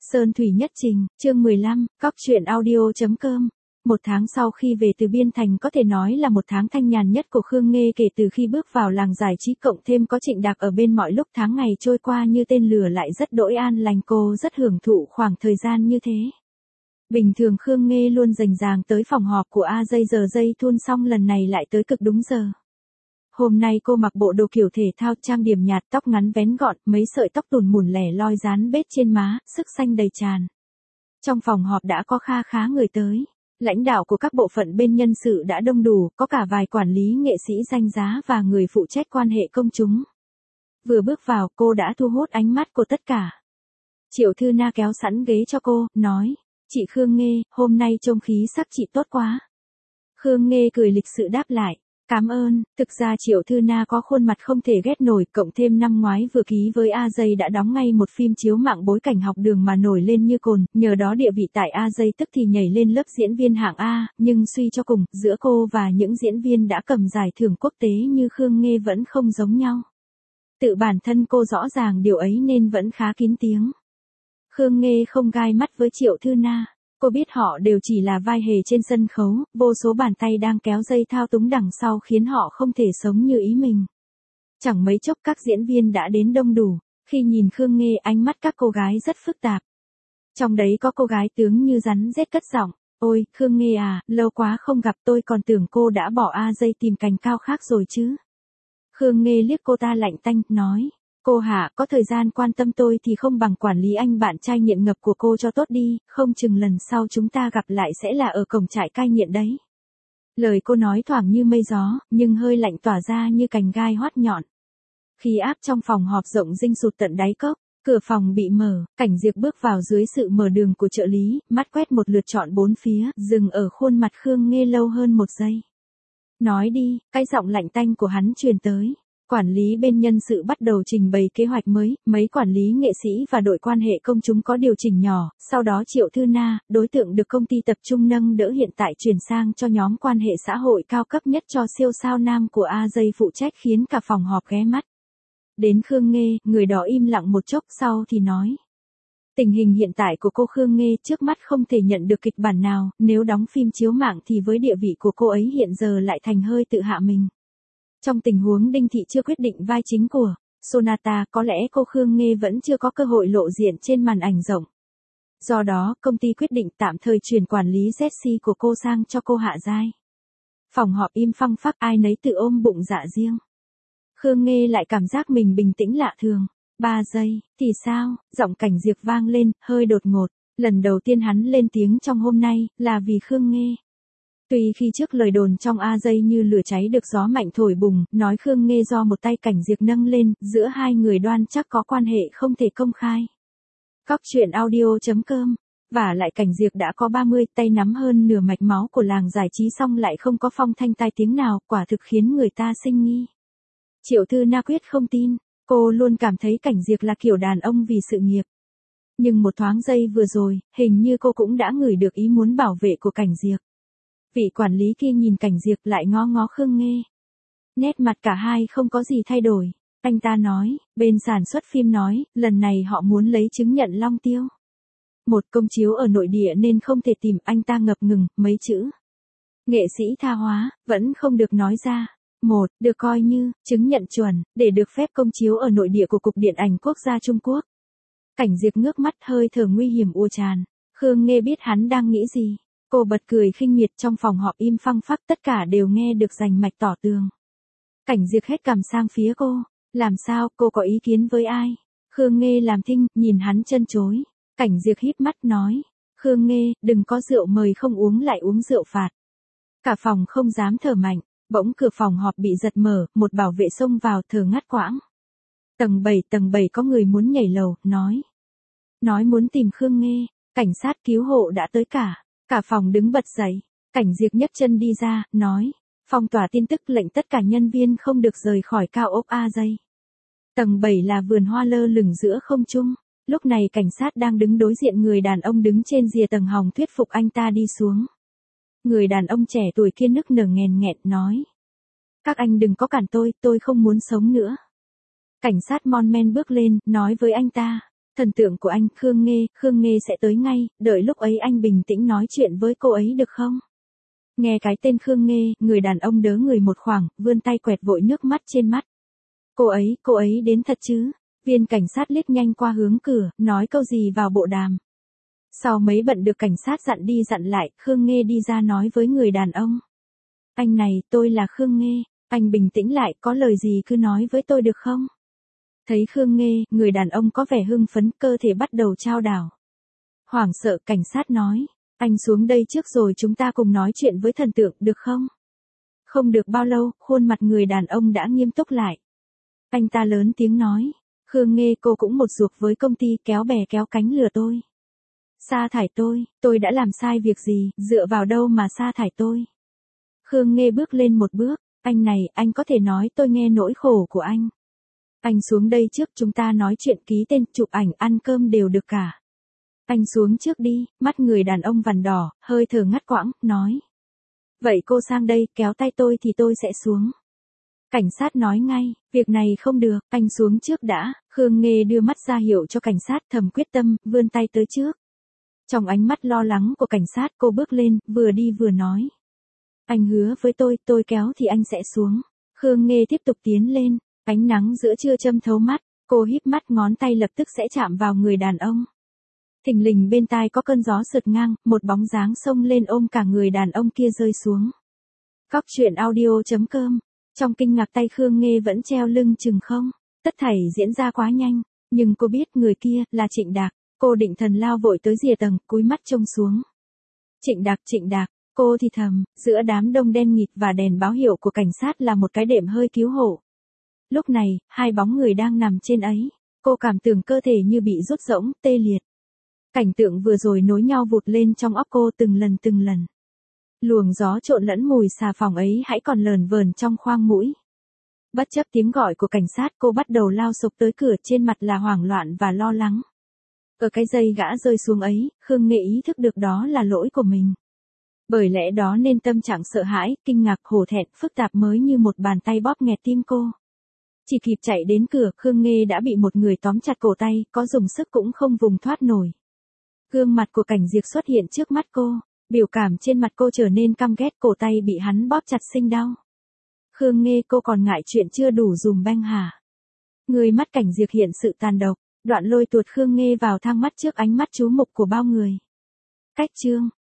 Sơn Thủy Nhất Trình, chương 15, cóc.audio.com. Một tháng sau khi về từ Biên Thành có thể nói là một tháng thanh nhàn nhất của Khương Nghê kể từ khi bước vào làng giải trí, cộng thêm có Trịnh Đạc ở bên, mọi lúc tháng ngày trôi qua như tên lửa lại rất đỗi an lành, cô rất hưởng thụ khoảng thời gian như thế. Bình thường Khương Nghê luôn rành ràng tới phòng họp của AJ Thun, xong lần này lại tới cực đúng giờ. Hôm nay cô mặc bộ đồ kiểu thể thao, trang điểm nhạt, tóc ngắn vén gọn, mấy sợi tóc tùn mùn lẻ loi dán bết trên má, sức xanh đầy tràn. Trong phòng họp đã có kha khá người tới. Lãnh đạo của các bộ phận bên nhân sự đã đông đủ, có cả vài quản lý, nghệ sĩ danh giá và người phụ trách quan hệ công chúng. Vừa bước vào, cô đã thu hút ánh mắt của tất cả. Triệu Thư Na kéo sẵn ghế cho cô, nói: "Chị Khương Nghê, hôm nay trông khí sắc chị tốt quá." Khương Nghê cười lịch sự đáp lại: "Cảm ơn." Thực ra Triệu Thư Na có khuôn mặt không thể ghét nổi, cộng thêm năm ngoái vừa ký với AJ đã đóng ngay một phim chiếu mạng bối cảnh học đường mà nổi lên như cồn, nhờ đó địa vị tại AJ tức thì nhảy lên lớp diễn viên hạng A, nhưng suy cho cùng, giữa cô và những diễn viên đã cầm giải thưởng quốc tế như Khương Nghê vẫn không giống nhau. Tự bản thân cô rõ ràng điều ấy nên vẫn khá kín tiếng. Khương Nghê không gai mắt với Triệu Thư Na. Cô biết họ đều chỉ là vai hề trên sân khấu, vô số bàn tay đang kéo dây thao túng đằng sau khiến họ không thể sống như ý mình. Chẳng mấy chốc các diễn viên đã đến đông đủ, khi nhìn Khương Nghê ánh mắt các cô gái rất phức tạp. Trong đấy có cô gái tướng như rắn rết cất giọng: "Ôi, Khương Nghê à, lâu quá không gặp, tôi còn tưởng cô đã bỏ AJ tìm cành cao khác rồi chứ." Khương Nghê liếc cô ta lạnh tanh, nói: "Cô hả, có thời gian quan tâm tôi thì không bằng quản lý anh bạn trai nghiện ngập của cô cho tốt đi, không chừng lần sau chúng ta gặp lại sẽ là ở cổng trại cai nghiện đấy." Lời cô nói thoảng như mây gió, nhưng hơi lạnh tỏa ra như cành gai hoắt nhọn. Khí áp trong phòng họp rộng dinh sụt tận đáy cốc, cửa phòng bị mở, Cảnh Diệp bước vào dưới sự mở đường của trợ lý, mắt quét một lượt trọn bốn phía, dừng ở khuôn mặt Khương Nghê lâu hơn một giây. "Nói đi." Cái giọng lạnh tanh của hắn truyền tới. Quản lý bên nhân sự bắt đầu trình bày kế hoạch mới, mấy quản lý nghệ sĩ và đội quan hệ công chúng có điều chỉnh nhỏ, sau đó Triệu Thư Na, đối tượng được công ty tập trung nâng đỡ hiện tại chuyển sang cho nhóm quan hệ xã hội cao cấp nhất cho siêu sao nam của AJ phụ trách, khiến cả phòng họp ghé mắt. Đến Khương Nghê, người đó im lặng một chốc sau thì nói: "Tình hình hiện tại của cô Khương Nghê trước mắt không thể nhận được kịch bản nào, nếu đóng phim chiếu mạng thì với địa vị của cô ấy hiện giờ lại thành hơi tự hạ mình. Trong tình huống Đinh Thị chưa quyết định vai chính của Sonata, có lẽ cô Khương Nghê vẫn chưa có cơ hội lộ diện trên màn ảnh rộng. Do đó, công ty quyết định tạm thời chuyển quản lý Jessie của cô sang cho cô Hạ Giai." Phòng họp im phăng phắc, ai nấy tự ôm bụng dạ riêng. Khương Nghê lại cảm giác mình bình tĩnh lạ thường. 3 giây, thì sao? Giọng Cảnh Diệp vang lên, hơi đột ngột. Lần đầu tiên hắn lên tiếng trong hôm nay, là vì Khương Nghê. Tuy khi trước lời đồn trong AJ như lửa cháy được gió mạnh thổi bùng, nói Khương Nghê do một tay Cảnh Diệp nâng lên, giữa hai người đoan chắc có quan hệ không thể công khai. cóc.audio.com. Và lại Cảnh Diệp đã có 30, tay nắm hơn nửa mạch máu của làng giải trí, xong lại không có phong thanh tai tiếng nào, quả thực khiến người ta sinh nghi. Triệu Thư Na quyết không tin, cô luôn cảm thấy Cảnh Diệp là kiểu đàn ông vì sự nghiệp. Nhưng một thoáng giây vừa rồi, hình như cô cũng đã ngửi được ý muốn bảo vệ của Cảnh Diệp. Vị quản lý kia nhìn Cảnh Diệp lại ngó ngó Khương Nghê. Nét mặt cả hai không có gì thay đổi. Anh ta nói: "Bên sản xuất phim nói, lần này họ muốn lấy chứng nhận Long Tiêu. Một công chiếu ở nội địa nên không thể tìm." Anh ta ngập ngừng, mấy chữ nghệ sĩ tha hóa, vẫn không được nói ra. Một, được coi như chứng nhận chuẩn, để được phép công chiếu ở nội địa của Cục Điện ảnh Quốc gia Trung Quốc. Cảnh Diệp ngước mắt, hơi thở nguy hiểm ùa tràn. Khương Nghê biết hắn đang nghĩ gì. Cô bật cười khinh miệt, trong phòng họp im phăng phắc, tất cả đều nghe được rành mạch tỏ tường. Cảnh Diệp hết cằm sang phía cô. "Làm sao, cô có ý kiến với ai?" Khương Nghê làm thinh, nhìn hắn chân chối. Cảnh Diệp híp mắt nói: "Khương Nghê, đừng có rượu mời không uống lại uống rượu phạt." Cả phòng không dám thở mạnh. Bỗng cửa phòng họp bị giật mở, một bảo vệ xông vào, thở ngắt quãng. Tầng 7 có người muốn nhảy lầu, nói muốn tìm Khương Nghê. Cảnh sát cứu hộ đã tới cả. Cả phòng đứng bật dậy. Cảnh Diệp nhấc chân đi ra, nói: "Phong tỏa tin tức, lệnh tất cả nhân viên không được rời khỏi cao ốc AJ." Tầng 7 là vườn hoa lơ lửng giữa không trung. Lúc này cảnh sát đang đứng đối diện người đàn ông đứng trên rìa tầng hòng thuyết phục anh ta đi xuống. Người đàn ông trẻ tuổi kia nức nở nghẹn nghẹn nói: "Các anh đừng có cản tôi không muốn sống nữa." Cảnh sát mon men bước lên, nói với anh ta: Thần tượng của anh, Khương Nghê sẽ tới ngay, đợi lúc ấy anh bình tĩnh nói chuyện với cô ấy được không? Nghe cái tên Khương Nghê, người đàn ông đớ người một khoảng, vươn tay quẹt vội nước mắt trên mắt. Cô ấy đến thật chứ? Viên cảnh sát liếc nhanh qua hướng cửa, nói câu gì vào bộ đàm. Sau mấy bận được cảnh sát dặn đi dặn lại, Khương Nghê đi ra nói với người đàn ông. Anh này, tôi là Khương Nghê, anh bình tĩnh lại, có lời gì cứ nói với tôi được không? Thấy Khương Nghê, người đàn ông có vẻ hưng phấn, cơ thể bắt đầu chao đảo. Hoảng sợ, cảnh sát nói, anh xuống đây trước rồi chúng ta cùng nói chuyện với thần tượng được không? Không được bao lâu, khuôn mặt người đàn ông đã nghiêm túc lại. Anh ta lớn tiếng nói, Khương Nghê cô cũng một ruột với công ty kéo bè kéo cánh lừa tôi. Sa thải tôi đã làm sai việc gì, dựa vào đâu mà sa thải tôi? Khương Nghê bước lên một bước, anh này, anh có thể nói tôi nghe nỗi khổ của anh. Anh xuống đây trước chúng ta nói chuyện ký tên, chụp ảnh, ăn cơm đều được cả. Anh xuống trước đi, mắt người đàn ông vằn đỏ, hơi thở ngắt quãng, nói. Vậy cô sang đây, kéo tay tôi thì tôi sẽ xuống. Cảnh sát nói ngay, việc này không được, anh xuống trước đã, Khương Nghê đưa mắt ra hiệu cho cảnh sát thầm quyết tâm, vươn tay tới trước. Trong ánh mắt lo lắng của cảnh sát cô bước lên, vừa đi vừa nói. Anh hứa với tôi kéo thì anh sẽ xuống. Khương Nghê tiếp tục tiến lên, ánh nắng giữa trưa châm thấu mắt, cô híp mắt ngón tay lập tức sẽ chạm vào người đàn ông. Thình lình bên tai có cơn gió sượt ngang, một bóng dáng xông lên ôm cả người đàn ông kia rơi xuống. Cóc truyện audio.com. Trong kinh ngạc tay Khương Nghê vẫn treo lưng chừng không. Tất thảy diễn ra quá nhanh, nhưng cô biết người kia là Trịnh Đạc. Cô định thần lao vội tới rìa tầng, cúi mắt trông xuống. Trịnh Đạc, cô thì thầm, giữa đám đông đen nghịt và đèn báo hiệu của cảnh sát là một cái đệm hơi cứu hộ. Lúc này, hai bóng người đang nằm trên ấy. Cô cảm tưởng cơ thể như bị rút rỗng, tê liệt. Cảnh tượng vừa rồi nối nhau vụt lên trong óc cô từng lần. Luồng gió trộn lẫn mùi xà phòng ấy hãy còn lờn vờn trong khoang mũi. Bất chấp tiếng gọi của cảnh sát cô bắt đầu lao sục tới cửa, trên mặt là hoảng loạn và lo lắng. Ở cái giây gã rơi xuống ấy, Khương Nghê ý thức được đó là lỗi của mình. Bởi lẽ đó nên tâm trạng sợ hãi, kinh ngạc, hổ thẹn, phức tạp mới như một bàn tay bóp nghẹt tim cô. Chỉ kịp chạy đến cửa, Khương Nghê đã bị một người tóm chặt cổ tay, có dùng sức cũng không vùng thoát nổi. Gương mặt của Cảnh Diệp xuất hiện trước mắt cô, biểu cảm trên mặt cô trở nên căm ghét, cổ tay bị hắn bóp chặt sinh đau. Khương Nghê, cô còn ngại chuyện chưa đủ dùm beng hả? Người mắt Cảnh Diệp hiện sự tàn độc, đoạn lôi tuột Khương Nghê vào thang mắt trước ánh mắt chú mục của bao người. Cách chương